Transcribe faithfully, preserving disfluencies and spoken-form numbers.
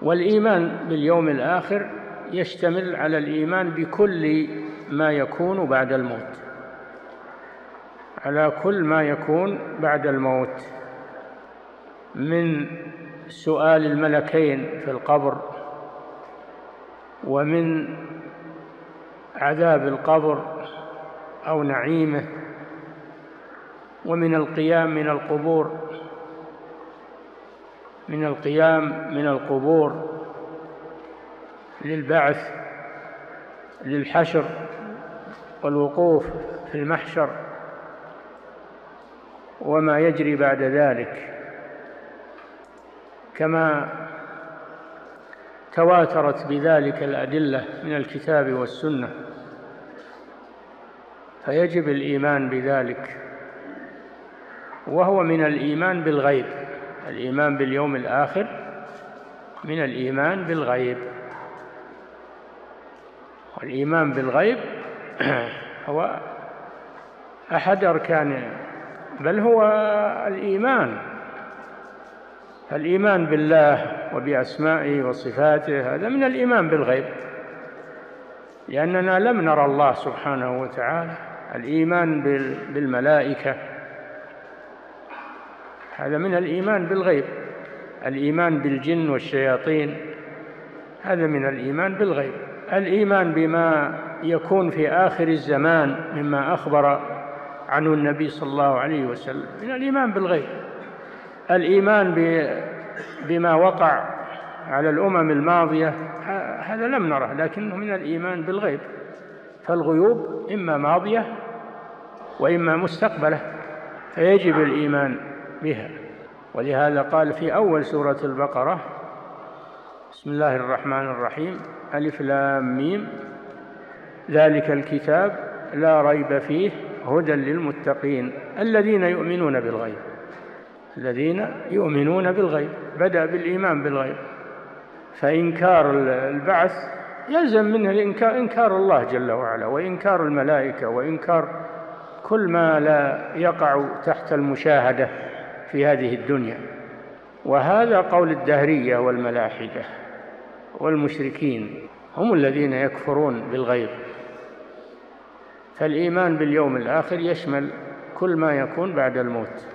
والإيمان باليوم الآخر يشتمل على الإيمان بكل ما يكون بعد الموت، على كل ما يكون بعد الموت من سؤال الملكين في القبر، ومن عذاب القبر أو نعيمه، ومن القيام من القبور من القيام من القبور للبعث للحشر والوقوف في المحشر وما يجري بعد ذلك، كما تواترت بذلك الأدلة من الكتاب والسنة، فيجب الإيمان بذلك، وهو من الإيمان بالغيب. الإيمان باليوم الآخر من الإيمان بالغيب، والإيمان بالغيب هو أحد أركان، بل هو الإيمان. فالإيمان بالله وبأسمائه وصفاته هذا من الإيمان بالغيب، لأننا لم نرى الله سبحانه وتعالى. الإيمان بالملائكة هذا من الإيمان بالغيب. الإيمان بالجن والشياطين هذا من الإيمان بالغيب. الإيمان بما يكون في آخر الزمان مما أخبر عنه النبي صلى الله عليه وسلم من الإيمان بالغيب. الإيمان بما وقع على الأمم الماضية هذا لم نره، لكنه من الإيمان بالغيب، فالغيوب إما ماضية وإما مستقبلة، فيجب الإيمان بها. ولهذا قال في أول سورة البقرة: بسم الله الرحمن الرحيم، ألف لام ميم، ذلك الكتاب لا ريب فيه هدى للمتقين الذين يؤمنون بالغيب. الذين يؤمنون بالغيب، بدأ بالإيمان بالغيب، فإنكار البعث يلزم منه الإنكار، إنكار الله جل وعلا، وإنكار الملائكة، وإنكار كل ما لا يقع تحت المشاهدة في هذه الدنيا. وهذا قول الدهرية والملاحدة والمشركين، هم الذين يكفرون بالغيب. فالإيمان باليوم الآخر يشمل كل ما يكون بعد الموت.